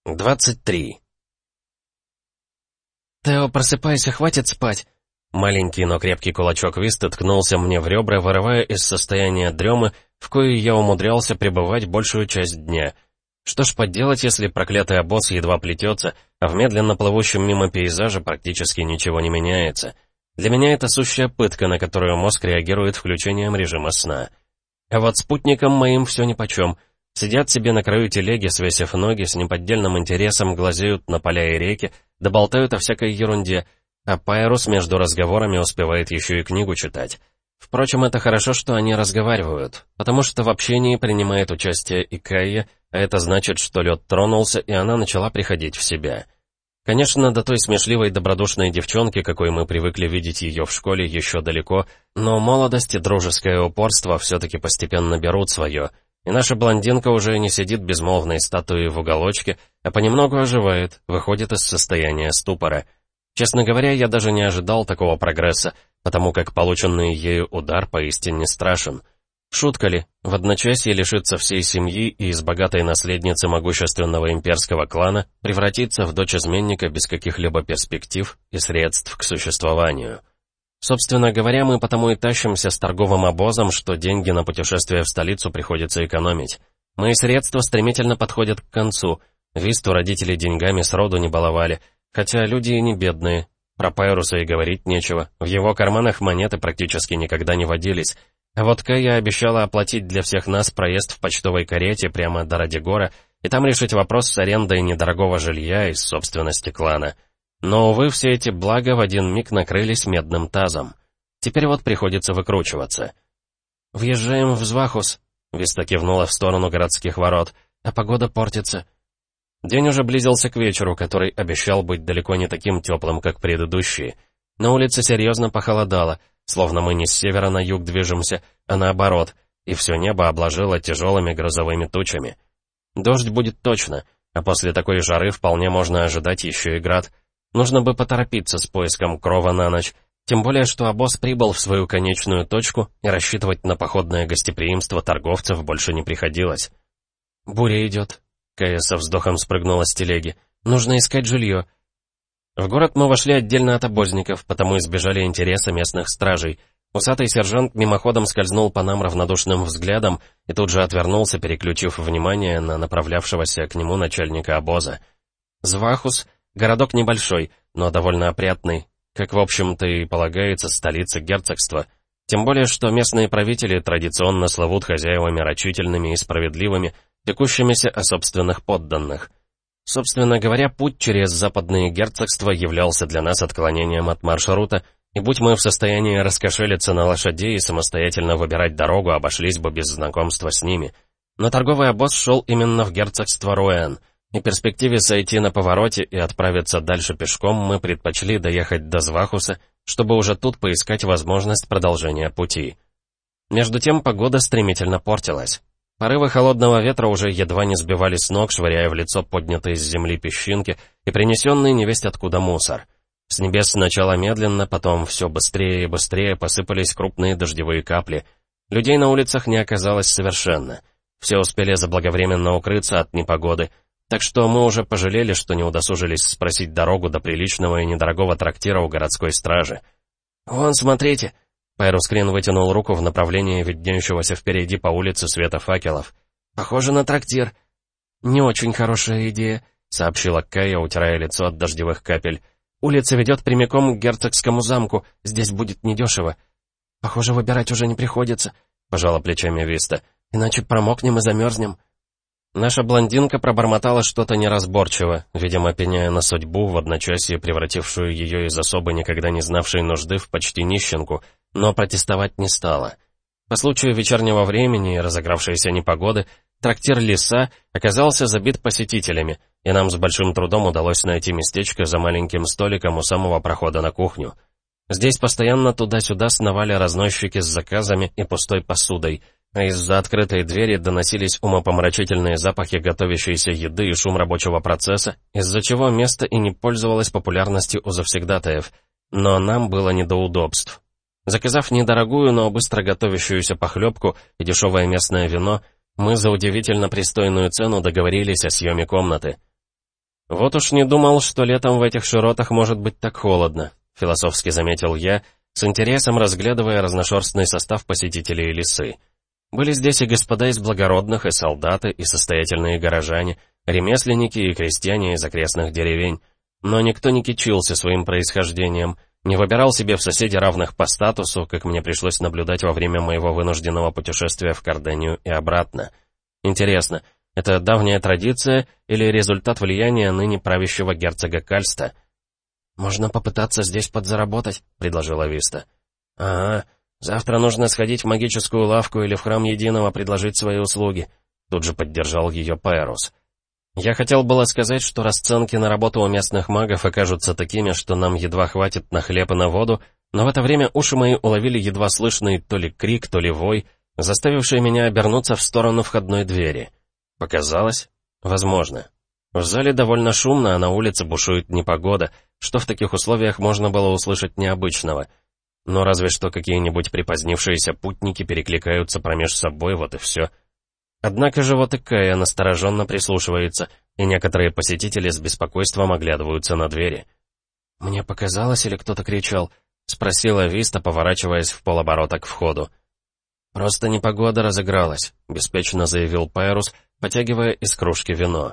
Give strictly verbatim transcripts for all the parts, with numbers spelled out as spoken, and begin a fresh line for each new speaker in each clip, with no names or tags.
двадцать три.
«Тео, просыпайся, хватит спать!»
Маленький, но крепкий кулачок Висты ткнулся мне в ребра, вырывая из состояния дремы, в кое я умудрялся пребывать большую часть дня. Что ж поделать, если проклятый обоз едва плетется, а в медленно плывущем мимо пейзаже практически ничего не меняется. Для меня это сущая пытка, на которую мозг реагирует включением режима сна. А вот спутникам моим все нипочем. Сидят себе на краю телеги, свесив ноги, с неподдельным интересом глазеют на поля и реки, да болтают о всякой ерунде, а Пайрус между разговорами успевает еще и книгу читать. Впрочем, это хорошо, что они разговаривают, потому что в общении принимает участие и Кайя, а это значит, что лед тронулся, и она начала приходить в себя. Конечно, до той смешливой добродушной девчонки, какой мы привыкли видеть ее в школе, еще далеко, но молодость и дружеское упорство все-таки постепенно берут свое, и наша блондинка уже не сидит безмолвной статуей в уголочке, а понемногу оживает, выходит из состояния ступора. Честно говоря, я даже не ожидал такого прогресса, потому как полученный ею удар поистине страшен. Шутка ли, в одночасье лишиться всей семьи и из богатой наследницы могущественного имперского клана превратиться в дочь изменника без каких-либо перспектив и средств к существованию. Собственно говоря, мы потому и тащимся с торговым обозом, что деньги на путешествие в столицу приходится экономить. Мои средства стремительно подходят к концу. Висту родители деньгами сроду не баловали, хотя люди и не бедные. Про Пайруса и говорить нечего. В его карманах монеты практически никогда не водились. А вот Кайя обещала оплатить для всех нас проезд в почтовой карете прямо до Радигора и там решить вопрос с арендой недорогого жилья из собственности клана. Но, увы, все эти блага в один миг накрылись медным тазом. Теперь вот приходится выкручиваться. «Въезжаем в Звахус», — Виста кивнула в сторону городских ворот, — «а погода портится». День уже близился к вечеру, который обещал быть далеко не таким теплым, как предыдущие. На улице серьезно похолодало, словно мы не с севера на юг движемся, а наоборот, и все небо обложило тяжелыми грозовыми тучами. Дождь будет точно, а после такой жары вполне можно ожидать еще и град. Нужно бы поторопиться с поиском крова на ночь, тем более, что обоз прибыл в свою конечную точку, и рассчитывать на походное гостеприимство торговцев больше не приходилось. «Буря идет», — Кайя со вздохом спрыгнула с телеги. «Нужно искать жилье». В город мы вошли отдельно от обозников, потому избежали интереса местных стражей. Усатый сержант мимоходом скользнул по нам равнодушным взглядом и тут же отвернулся, переключив внимание на направлявшегося к нему начальника обоза. Звахус — городок небольшой, но довольно опрятный, как, в общем-то, и полагается столице герцогства. Тем более, что местные правители традиционно славут хозяевами рачительными и справедливыми, пекущимися о собственных подданных. Собственно говоря, путь через западные герцогства являлся для нас отклонением от маршрута, и будь мы в состоянии раскошелиться на лошадей и самостоятельно выбирать дорогу, обошлись бы без знакомства с ними. Но торговый обоз шел именно в герцогство Руэн, и перспективе сойти на повороте и отправиться дальше пешком мы предпочли доехать до Звахуса, чтобы уже тут поискать возможность продолжения пути. Между тем погода стремительно портилась. Порывы холодного ветра уже едва не сбивали с ног, швыряя в лицо поднятые с земли песчинки и принесенный невесть откуда мусор. С небес сначала медленно, потом все быстрее и быстрее посыпались крупные дождевые капли. Людей на улицах не оказалось совершенно. Все успели заблаговременно укрыться от непогоды, так что мы уже пожалели, что не удосужились спросить дорогу до приличного и недорогого трактира у городской стражи. «Вон, смотрите!» Пайрус Крин вытянул руку в направлении виднеющегося впереди по улице света факелов. «Похоже на трактир». «Не очень хорошая идея», — сообщила Кайя, утирая лицо от дождевых капель. «Улица ведет прямиком к герцогскому замку, здесь будет недешево». «Похоже, выбирать уже не приходится», — пожала плечами Виста. «Иначе промокнем и замерзнем». Наша блондинка пробормотала что-то неразборчиво, видимо, пеняя на судьбу, в одночасье превратившую ее из особо никогда не знавшей нужды в почти нищенку, но протестовать не стала. По случаю вечернего времени и разыгравшейся непогоды, трактир «Лиса» оказался забит посетителями, и нам с большим трудом удалось найти местечко за маленьким столиком у самого прохода на кухню. Здесь постоянно туда-сюда сновали разносчики с заказами и пустой посудой, а из-за открытой двери доносились умопомрачительные запахи готовящейся еды и шум рабочего процесса, из-за чего место и не пользовалось популярностью у завсегдатаев, но нам было не до удобств. Заказав недорогую, но быстро готовящуюся похлебку и дешевое местное вино, мы за удивительно пристойную цену договорились о съеме комнаты. «Вот уж не думал, что летом в этих широтах может быть так холодно», — философски заметил я, с интересом разглядывая разношерстный состав посетителей лесы. Были здесь и господа из благородных, и солдаты, и состоятельные горожане, ремесленники и крестьяне из окрестных деревень. Но никто не кичился своим происхождением, не выбирал себе в соседи равных по статусу, как мне пришлось наблюдать во время моего вынужденного путешествия в Кардению и обратно. Интересно, это давняя традиция или результат влияния ныне правящего герцога Кальста? «Можно попытаться здесь подзаработать», — предложила Виста. «Ага, завтра нужно сходить в магическую лавку или в храм Единого предложить свои услуги», — тут же поддержал ее Пайрус. Я хотел было сказать, что расценки на работу у местных магов окажутся такими, что нам едва хватит на хлеб и на воду, но в это время уши мои уловили едва слышный то ли крик, то ли вой, заставивший меня обернуться в сторону входной двери. Показалось? Возможно. В зале довольно шумно, а на улице бушует непогода, что в таких условиях можно было услышать необычного. Но разве что какие-нибудь припозднившиеся путники перекликаются промеж собой, вот и все. Однако же вот и Кая настороженно прислушивается, и некоторые посетители с беспокойством оглядываются на двери. «Мне показалось, или кто-то кричал?» — спросила Виста, поворачиваясь в полоборота к входу. «Просто непогода разыгралась», — беспечно заявил Пайрус, потягивая из кружки вино.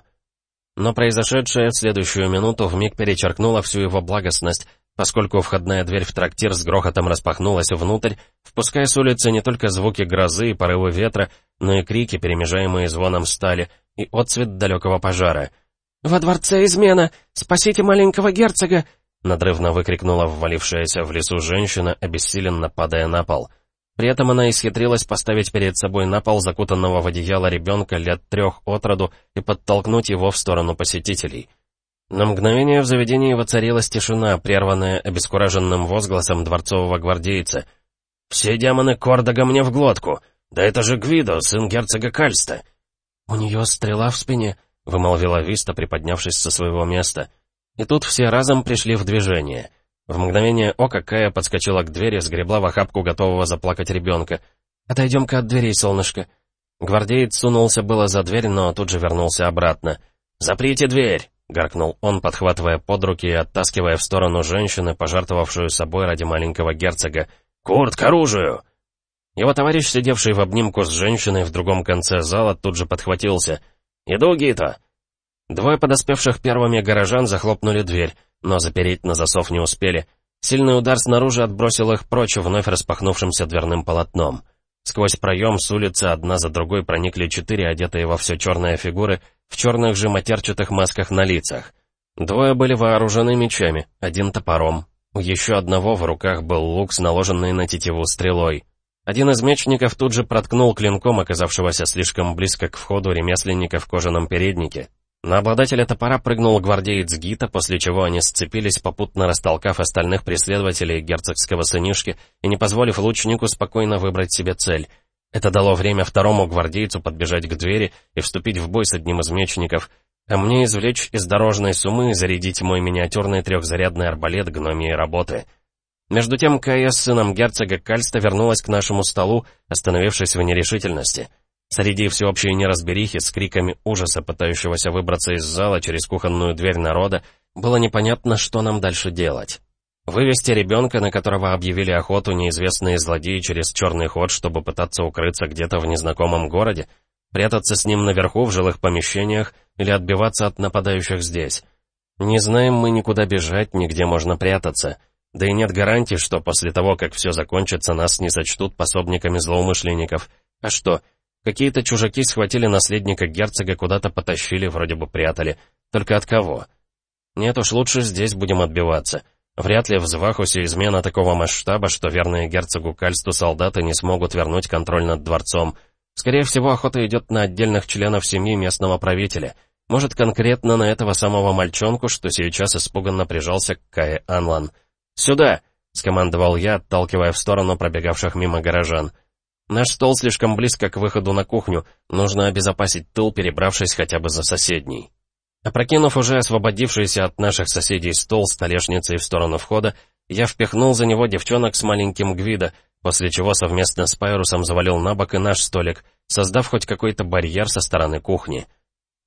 Но произошедшее в следующую минуту вмиг перечеркнуло всю его благостность, поскольку входная дверь в трактир с грохотом распахнулась внутрь, впуская с улицы не только звуки грозы и порывы ветра, но и крики, перемежаемые звоном стали, и отсвет далекого пожара. «Во дворце измена! Спасите маленького герцога!» надрывно выкрикнула ввалившаяся в лесу женщина, обессиленно падая на пол. При этом она исхитрилась поставить перед собой на пол закутанного в одеяло ребенка лет трех от роду и подтолкнуть его в сторону посетителей. На мгновение в заведении воцарилась тишина, прерванная обескураженным возгласом дворцового гвардейца. «Все демоны Кордога мне в глотку! Да это же Гвидо, сын герцога Кальста!» «У нее стрела в спине», — вымолвила Виста, приподнявшись со своего места. И тут все разом пришли в движение. В мгновение ока Кая подскочила к двери, сгребла в охапку готового заплакать ребенка. «Отойдем-ка от дверей, солнышко». Гвардеец сунулся было за дверь, но тут же вернулся обратно. «Заприте дверь!» — гаркнул он, подхватывая под руки и оттаскивая в сторону женщины, пожертвовавшую собой ради маленького герцога. «Курт, к оружию!» Его товарищ, сидевший в обнимку с женщиной в другом конце зала, тут же подхватился. «Иду, Гито!» Двое подоспевших первыми горожан захлопнули дверь, но запереть на засов не успели. Сильный удар снаружи отбросил их прочь вновь распахнувшимся дверным полотном. Сквозь проем с улицы одна за другой проникли четыре одетые во все черные фигуры в черных же матерчатых масках на лицах. Двое были вооружены мечами, один топором. У еще одного в руках был лук с наложенной на тетиву стрелой. Один из мечников тут же проткнул клинком оказавшегося слишком близко к входу ремесленника в кожаном переднике. На обладателя топора прыгнул гвардеец Гита, после чего они сцепились, попутно растолкав остальных преследователей герцогского сынишки и не позволив лучнику спокойно выбрать себе цель. Это дало время второму гвардейцу подбежать к двери и вступить в бой с одним из мечников, а мне извлечь из дорожной суммы и зарядить мой миниатюрный трехзарядный арбалет гномьей работы. Между тем Кая с сыном герцога Кальста вернулась к нашему столу, остановившись в нерешительности. Среди всеобщей неразберихи с криками ужаса, пытающегося выбраться из зала через кухонную дверь народа, было непонятно, что нам дальше делать. Вывести ребенка, на которого объявили охоту неизвестные злодеи, через черный ход, чтобы пытаться укрыться где-то в незнакомом городе, прятаться с ним наверху в жилых помещениях или отбиваться от нападающих здесь. Не знаем мы никуда бежать, нигде можно прятаться. Да и нет гарантии, что после того, как все закончится, нас не сочтут пособниками злоумышленников. А что? Какие-то чужаки схватили наследника герцога, куда-то потащили, вроде бы прятали. Только от кого? Нет уж, лучше здесь будем отбиваться. Вряд ли в Звахусе измена такого масштаба, что верные герцогу Кальсту солдаты не смогут вернуть контроль над дворцом. Скорее всего, охота идет на отдельных членов семьи местного правителя. Может, конкретно на этого самого мальчонку, что сейчас испуганно прижался к Кае Анлан. «Сюда!» — скомандовал я, отталкивая в сторону пробегавших мимо горожан. Наш стол слишком близко к выходу на кухню, нужно обезопасить тыл, перебравшись хотя бы за соседний. Опрокинув уже освободившийся от наших соседей стол столешницей в сторону входа, я впихнул за него девчонок с маленьким Гвидо, после чего совместно с Пайрусом завалил на бок и наш столик, создав хоть какой-то барьер со стороны кухни.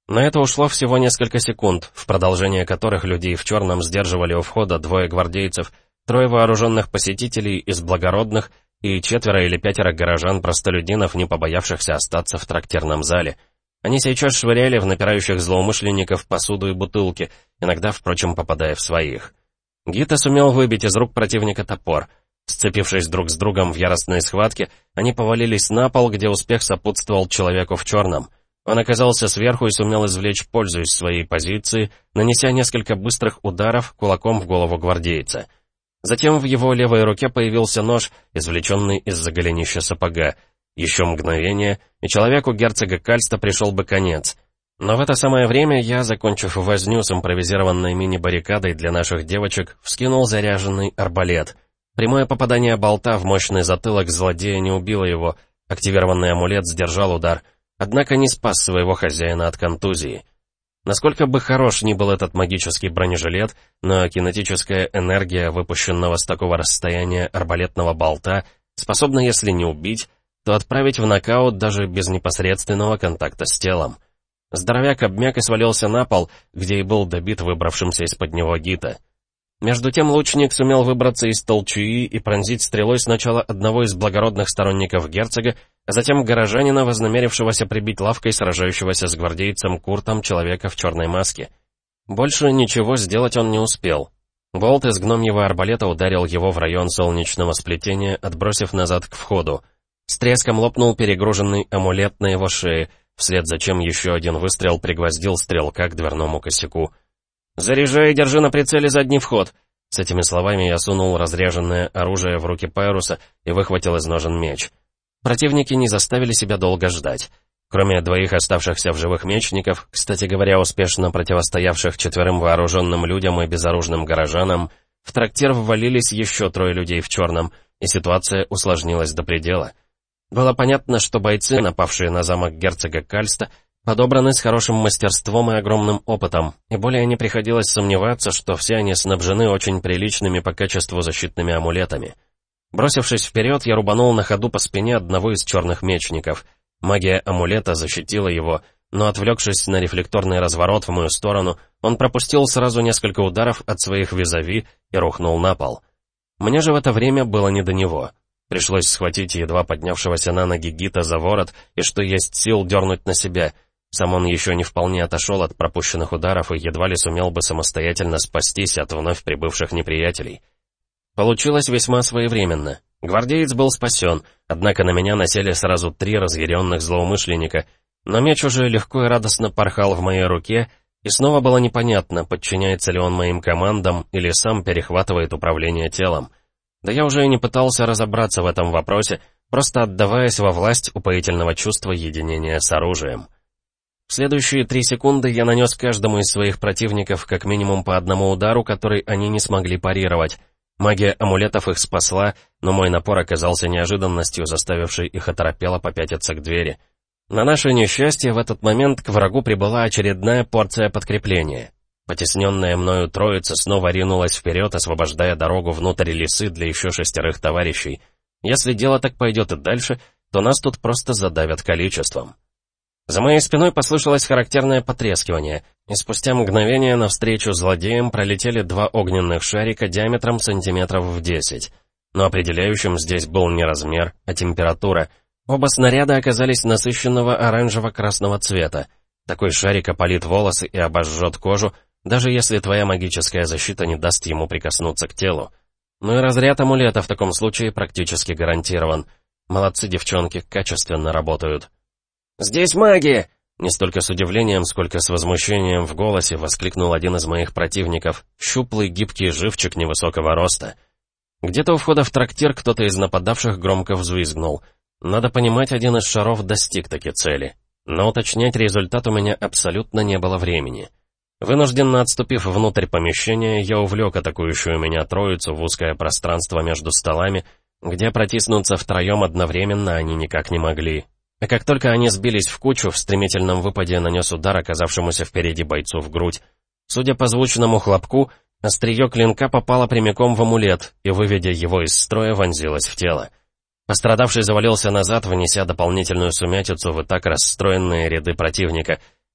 На это ушло всего несколько секунд, в продолжение которых людей в черном сдерживали у входа двое гвардейцев, трое вооруженных посетителей из благородных и четверо или пятеро горожан-простолюдинов, не побоявшихся остаться в трактирном зале. Они сейчас швыряли в напирающих злоумышленников посуду и бутылки, иногда, впрочем, попадая в своих. Гита сумел выбить из рук противника топор. Сцепившись друг с другом в яростной схватке, они повалились на пол, где успех сопутствовал человеку в черном. Он оказался сверху и сумел извлечь пользу из своей позиции, нанеся несколько быстрых ударов кулаком в голову гвардейца. Затем в его левой руке появился нож, извлеченный из-за голенища сапога. Еще мгновение, и человеку герцога Кальста пришел бы конец. Но в это самое время я, закончив возню с импровизированной мини-баррикадой для наших девочек, вскинул заряженный арбалет. Прямое попадание болта в мощный затылок злодея не убило его, активированный амулет сдержал удар, однако не спас своего хозяина от контузии. Насколько бы хорош ни был этот магический бронежилет, но кинетическая энергия, выпущенного с такого расстояния арбалетного болта, способна, если не убить, то отправить в нокаут даже без непосредственного контакта с телом. Здоровяк обмяк и свалился на пол, где и был добит выбравшимся из-под него Гита. Между тем лучник сумел выбраться из толчуи и пронзить стрелой сначала одного из благородных сторонников герцога, а затем горожанина, вознамерившегося прибить лавкой сражающегося с гвардейцем Куртом человека в черной маске. Больше ничего сделать он не успел. Болт из гномьего арбалета ударил его в район солнечного сплетения, отбросив назад к входу. С треском лопнул перегруженный амулет на его шее, вслед за чем еще один выстрел пригвоздил стрелка к дверному косяку. «Заряжай и держи на прицеле задний вход!» С этими словами я сунул разряженное оружие в руки Пайруса и выхватил из ножен меч. Противники не заставили себя долго ждать. Кроме двоих оставшихся в живых мечников, кстати говоря, успешно противостоявших четверым вооруженным людям и безоружным горожанам, в трактир ввалились еще трое людей в черном, и ситуация усложнилась до предела. Было понятно, что бойцы, напавшие на замок герцога Кальста, подобраны с хорошим мастерством и огромным опытом, и более не приходилось сомневаться, что все они снабжены очень приличными по качеству защитными амулетами. Бросившись вперед, я рубанул на ходу по спине одного из черных мечников. Магия амулета защитила его, но, отвлекшись на рефлекторный разворот в мою сторону, он пропустил сразу несколько ударов от своих визави и рухнул на пол. Мне же в это время было не до него. Пришлось схватить едва поднявшегося на ноги Гита за ворот и, что есть сил, дернуть на себя. Сам он еще не вполне отошел от пропущенных ударов и едва ли сумел бы самостоятельно спастись от вновь прибывших неприятелей. Получилось весьма своевременно. Гвардеец был спасен, однако на меня насели сразу три разъяренных злоумышленника, но меч уже легко и радостно порхал в моей руке, и снова было непонятно, подчиняется ли он моим командам или сам перехватывает управление телом. Да я уже и не пытался разобраться в этом вопросе, просто отдаваясь во власть упоительного чувства единения с оружием. В следующие три секунды я нанес каждому из своих противников как минимум по одному удару, который они не смогли парировать. Магия амулетов их спасла, но мой напор оказался неожиданностью, заставившей их оторопело попятиться к двери. На наше несчастье в этот момент к врагу прибыла очередная порция подкрепления. Потесненная мною троица снова ринулась вперед, освобождая дорогу внутрь лесы для еще шестерых товарищей. Если дело так пойдет и дальше, то нас тут просто задавят количеством. За моей спиной послышалось характерное потрескивание, и спустя мгновение навстречу злодеям пролетели два огненных шарика диаметром сантиметров в десять. Но определяющим здесь был не размер, а температура. Оба снаряда оказались насыщенного оранжево-красного цвета. Такой шарик опалит волосы и обожжет кожу, даже если твоя магическая защита не даст ему прикоснуться к телу. Ну и разряд амулета в таком случае практически гарантирован. Молодцы девчонки, качественно работают. «Здесь маги!» Не столько с удивлением, сколько с возмущением в голосе воскликнул один из моих противников, щуплый гибкий живчик невысокого роста. Где-то у входа в трактир кто-то из нападавших громко взвизгнул. Надо понимать, один из шаров достиг таки цели. Но уточнять результат у меня абсолютно не было времени. Вынужденно отступив внутрь помещения, я увлек атакующую меня троицу в узкое пространство между столами, где протиснуться втроем одновременно они никак не могли. А как только они сбились в кучу, в стремительном выпаде нанес удар оказавшемуся впереди бойцу в грудь. Судя по звучному хлопку, острие клинка попало прямиком в амулет и, выведя его из строя, вонзилось в тело. Пострадавший завалился назад, внеся дополнительную сумятицу в и так расстроенные ряды противника.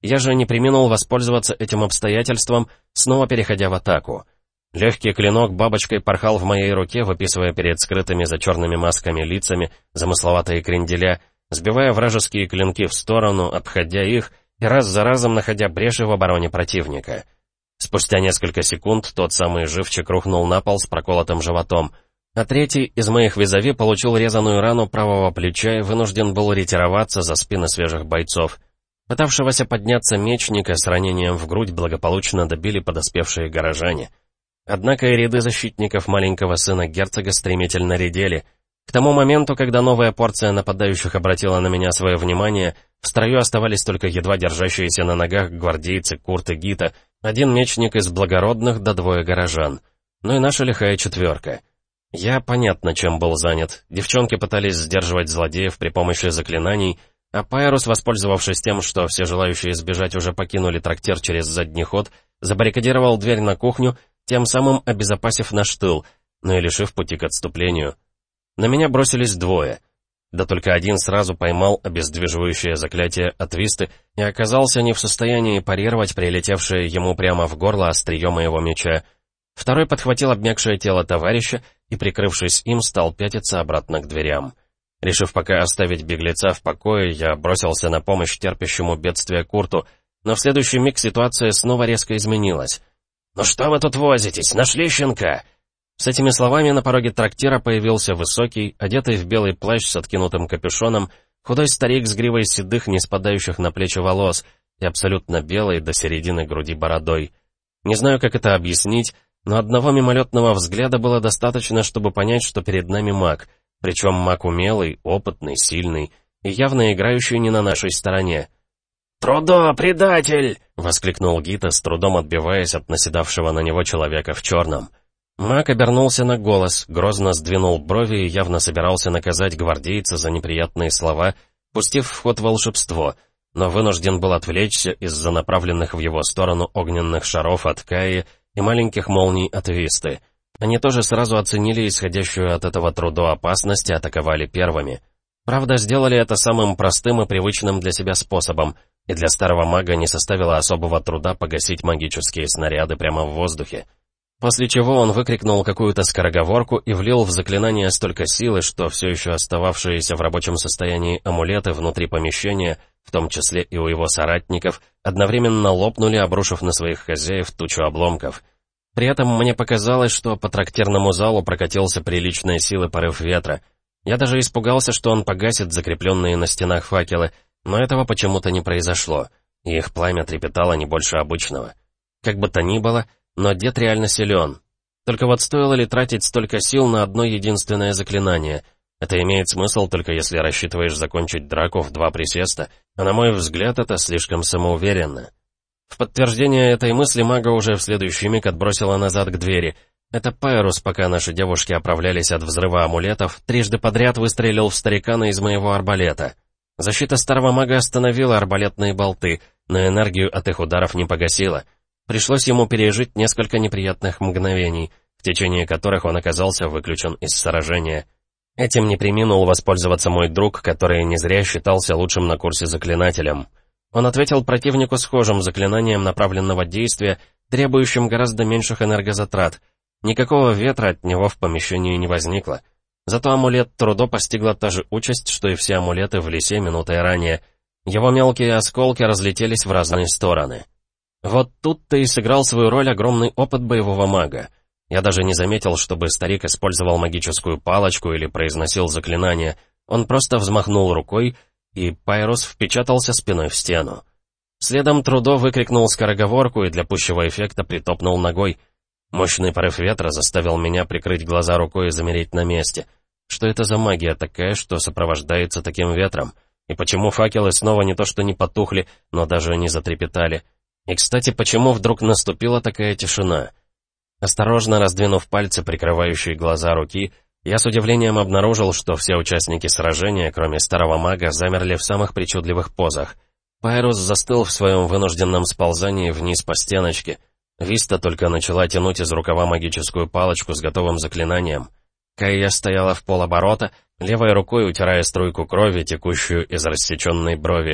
Я же не преминул воспользоваться этим обстоятельством, снова переходя в атаку. Легкий клинок бабочкой порхал в моей руке, выписывая перед скрытыми за черными масками лицами замысловатые кренделя, сбивая вражеские клинки в сторону, обходя их и раз за разом находя бреши в обороне противника. Спустя несколько секунд тот самый живчик рухнул на пол с проколотым животом, а третий из моих визави получил резаную рану правого плеча и вынужден был ретироваться за спины свежих бойцов. Пытавшегося подняться мечника с ранением в грудь благополучно добили подоспевшие горожане. Однако и ряды защитников маленького сына герцога стремительно редели. К тому моменту, когда новая порция нападающих обратила на меня свое внимание, в строю оставались только едва держащиеся на ногах гвардейцы Курт и Гита, один мечник из благородных да двое горожан. Ну и наша лихая четверка. Я, понятно, чем был занят. Девчонки пытались сдерживать злодеев при помощи заклинаний, а Пайрус, воспользовавшись тем, что все желающие сбежать уже покинули трактир через задний ход, забаррикадировал дверь на кухню, тем самым обезопасив наш тыл, но и лишив пути к отступлению. На меня бросились двое. Да только один сразу поймал обездвиживающее заклятие от Висты и оказался не в состоянии парировать прилетевшее ему прямо в горло острие моего меча. Второй подхватил обмякшее тело товарища и, прикрывшись им, стал пятиться обратно к дверям. Решив пока оставить беглеца в покое, я бросился на помощь терпящему бедствие Курту, но в следующий миг ситуация снова резко изменилась. «Ну что вы тут возитесь? Нашли щенка?» С этими словами на пороге трактира появился высокий, одетый в белый плащ с откинутым капюшоном, худой старик с гривой седых, не спадающих на плечи волос, и абсолютно белой до середины груди бородой. Не знаю, как это объяснить, но одного мимолетного взгляда было достаточно, чтобы понять, что перед нами маг, причем маг умелый, опытный, сильный и явно играющий не на нашей стороне. «Трудо, предатель!» — воскликнул Гита, с трудом отбиваясь от наседавшего на него человека в черном. Маг обернулся на голос, грозно сдвинул брови и явно собирался наказать гвардейца за неприятные слова, пустив в ход волшебство, но вынужден был отвлечься из-за направленных в его сторону огненных шаров от Каи и маленьких молний от Висты. Они тоже сразу оценили исходящую от этого Трудо опасность и атаковали первыми. Правда, сделали это самым простым и привычным для себя способом, и для старого мага не составило особого труда погасить магические снаряды прямо в воздухе. После чего он выкрикнул какую-то скороговорку и влил в заклинание столько силы, что все еще остававшиеся в рабочем состоянии амулеты внутри помещения, в том числе и у его соратников, одновременно лопнули, обрушив на своих хозяев тучу обломков. При этом мне показалось, что по трактирному залу прокатился приличной силы порыв ветра. Я даже испугался, что он погасит закрепленные на стенах факелы, но этого почему-то не произошло, и их пламя трепетало не больше обычного. Как бы то ни было, но дед реально силен. Только вот стоило ли тратить столько сил на одно единственное заклинание? Это имеет смысл только если рассчитываешь закончить драку в два присеста, а на мой взгляд это слишком самоуверенно. В подтверждение этой мысли мага уже в следующий миг отбросила назад к двери. Это Пайрус, пока наши девушки оправлялись от взрыва амулетов, трижды подряд выстрелил в старикана из моего арбалета. Защита старого мага остановила арбалетные болты, но энергию от их ударов не погасила. Пришлось ему пережить несколько неприятных мгновений, в течение которых он оказался выключен из сражения. Этим не преминул воспользоваться мой друг, который не зря считался лучшим на курсе заклинателем. Он ответил противнику схожим заклинанием направленного действия, требующим гораздо меньших энергозатрат. Никакого ветра от него в помещении не возникло. Зато амулет Трудо постигла та же участь, что и все амулеты в лесе минутой ранее. Его мелкие осколки разлетелись в разные стороны. Вот тут-то и сыграл свою роль огромный опыт боевого мага. Я даже не заметил, чтобы старик использовал магическую палочку или произносил заклинание. Он просто взмахнул рукой, и Пайрус впечатался спиной в стену. Следом Трудо выкрикнул скороговорку и для пущего эффекта притопнул ногой. Мощный порыв ветра заставил меня прикрыть глаза рукой и замереть на месте. Что это за магия такая, что сопровождается таким ветром? И почему факелы снова не то что не потухли, но даже не затрепетали? И, кстати, почему вдруг наступила такая тишина? Осторожно раздвинув пальцы, прикрывающие глаза руки, я с удивлением обнаружил, что все участники сражения, кроме старого мага, замерли в самых причудливых позах. Пайрус застыл в своем вынужденном сползании вниз по стеночке. Виста только начала тянуть из рукава магическую палочку с готовым заклинанием. Кайя стояла в полоборота, левой рукой утирая струйку крови, текущую из рассеченной брови.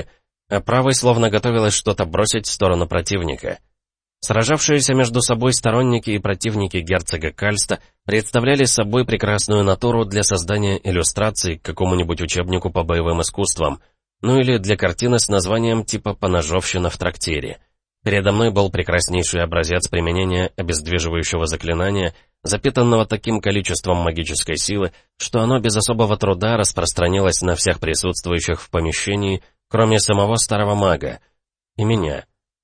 а правой словно готовилась что-то бросить в сторону противника. Сражавшиеся между собой сторонники и противники герцога Кальста представляли собой прекрасную натуру для создания иллюстраций к какому-нибудь учебнику по боевым искусствам, ну или для картины с названием типа «Поножовщина в трактире». Передо мной был прекраснейший образец применения обездвиживающего заклинания, запитанного таким количеством магической силы, что оно без особого труда распространилось на всех присутствующих в помещении, кроме самого старого мага и меня.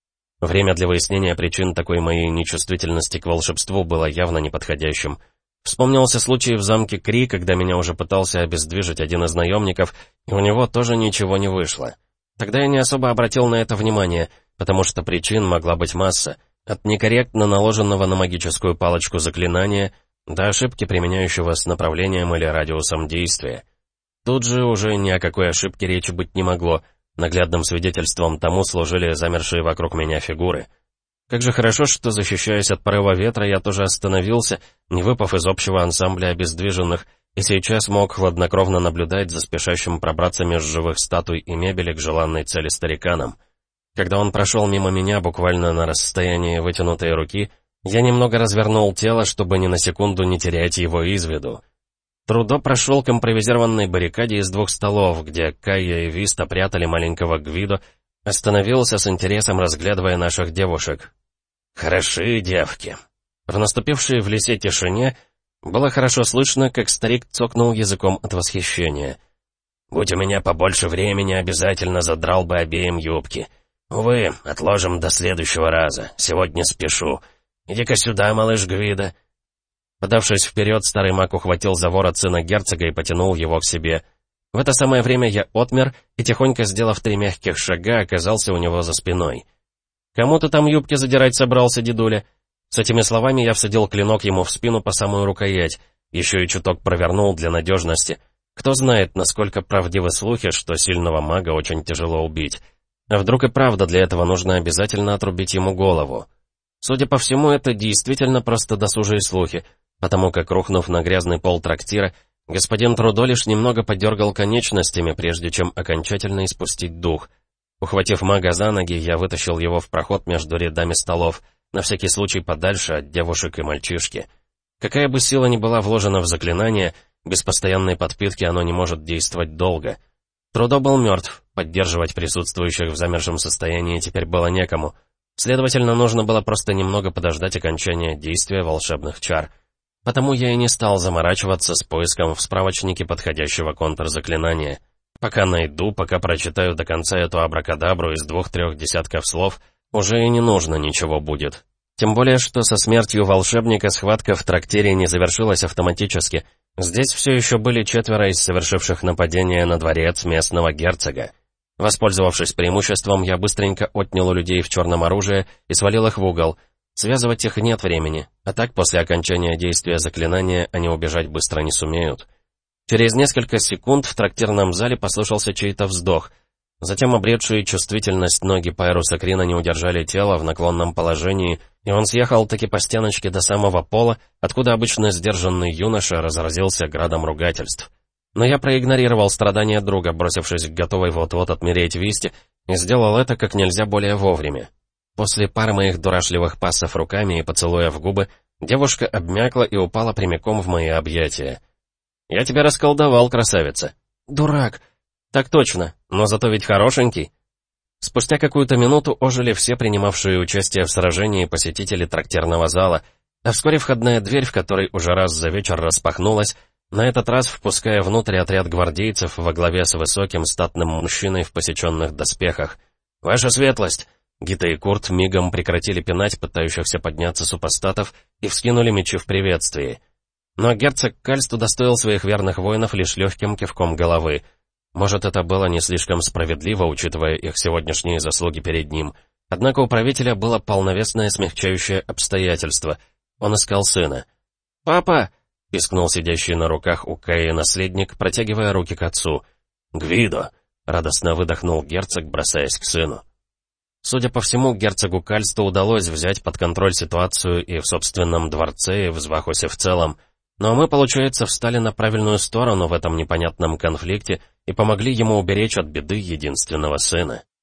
Время для выяснения причин такой моей нечувствительности к волшебству было явно неподходящим. Вспомнился случай в замке Кри, когда меня уже пытался обездвижить один из наемников, и у него тоже ничего не вышло. Тогда я не особо обратил на это внимание, потому что причин могла быть масса, от некорректно наложенного на магическую палочку заклинания до ошибки, применяющего с направлением или радиусом действия. Тут же уже ни о какой ошибке речи быть не могло, наглядным свидетельством тому служили замершие вокруг меня фигуры. Как же хорошо, что, защищаясь от порыва ветра, я тоже остановился, не выпав из общего ансамбля обездвиженных, и сейчас мог хладнокровно наблюдать за спешащим пробраться меж живых статуй и мебели к желанной цели стариканам. Когда он прошел мимо меня буквально на расстоянии вытянутой руки, я немного развернул тело, чтобы ни на секунду не терять его из виду. Трудо прошел к импровизированной баррикаде из двух столов, где Кайя и Виста прятали маленького Гвидо, остановился с интересом, разглядывая наших девушек. «Хороши девки». В наступившей в лесе тишине было хорошо слышно, как старик цокнул языком от восхищения. «Будь у меня побольше времени, обязательно задрал бы обеим юбки. Увы, отложим до следующего раза. Сегодня спешу. Иди-ка сюда, малыш Гвидо». Подавшись вперед, старый маг ухватил за ворот сына герцога и потянул его к себе. В это самое время я отмер и, тихонько сделав три мягких шага, оказался у него за спиной. «Кому ты там юбки задирать собрался, дедуля?» С этими словами я всадил клинок ему в спину по самую рукоять, еще и чуток провернул для надежности. Кто знает, насколько правдивы слухи, что сильного мага очень тяжело убить. А вдруг и правда для этого нужно обязательно отрубить ему голову? Судя по всему, это действительно просто досужие слухи, потому как, рухнув на грязный пол трактира, господин Трудо лишь немного подергал конечностями, прежде чем окончательно испустить дух. Ухватив мага за ноги, я вытащил его в проход между рядами столов, на всякий случай подальше от девушек и мальчишки. Какая бы сила ни была вложена в заклинание, без постоянной подпитки оно не может действовать долго. Трудо был мертв, поддерживать присутствующих в замершем состоянии теперь было некому. Следовательно, нужно было просто немного подождать окончания действия волшебных чар. Потому я и не стал заморачиваться с поиском в справочнике подходящего контрзаклинания. Пока найду, пока прочитаю до конца эту абракадабру из двух-трех десятков слов, уже и не нужно ничего будет. Тем более, что со смертью волшебника схватка в трактире не завершилась автоматически. Здесь все еще были четверо из совершивших нападение на дворец местного герцога. Воспользовавшись преимуществом, я быстренько отнял у людей в черном оружие и свалил их в угол. Связывать их нет времени, а так после окончания действия заклинания они убежать быстро не сумеют. Через несколько секунд в трактирном зале послышался чей-то вздох. Затем обретшие чувствительность ноги Пайруса Крина не удержали тело в наклонном положении, и он съехал таки по стеночке до самого пола, откуда обычно сдержанный юноша разразился градом ругательств. Но я проигнорировал страдания друга, бросившись к готовой вот-вот отмереть Висте, и сделал это как нельзя более вовремя. После пары моих дурашливых пассов руками и поцелуя в губы, девушка обмякла и упала прямиком в мои объятия. «Я тебя расколдовал, красавица!» «Дурак!» «Так точно, но зато ведь хорошенький!» Спустя какую-то минуту ожили все принимавшие участие в сражении посетители трактирного зала, а вскоре входная дверь, в которой уже раз за вечер распахнулась, на этот раз впуская внутрь отряд гвардейцев во главе с высоким статным мужчиной в посеченных доспехах. «Ваша светлость!» Гита и Курт мигом прекратили пинать пытающихся подняться супостатов и вскинули мечи в приветствии. Но герцог Кальст удостоил своих верных воинов лишь легким кивком головы. Может, это было не слишком справедливо, учитывая их сегодняшние заслуги перед ним. Однако у правителя было полновесное смягчающее обстоятельство. Он искал сына. «Папа!» — пискнул сидящий на руках у Каи наследник, протягивая руки к отцу. «Гвидо!» — радостно выдохнул герцог, бросаясь к сыну. Судя по всему, герцогу Кальсту удалось взять под контроль ситуацию и в собственном дворце, и в Звахусе в целом. Но мы, получается, встали на правильную сторону в этом непонятном конфликте и помогли ему уберечь от беды единственного сына.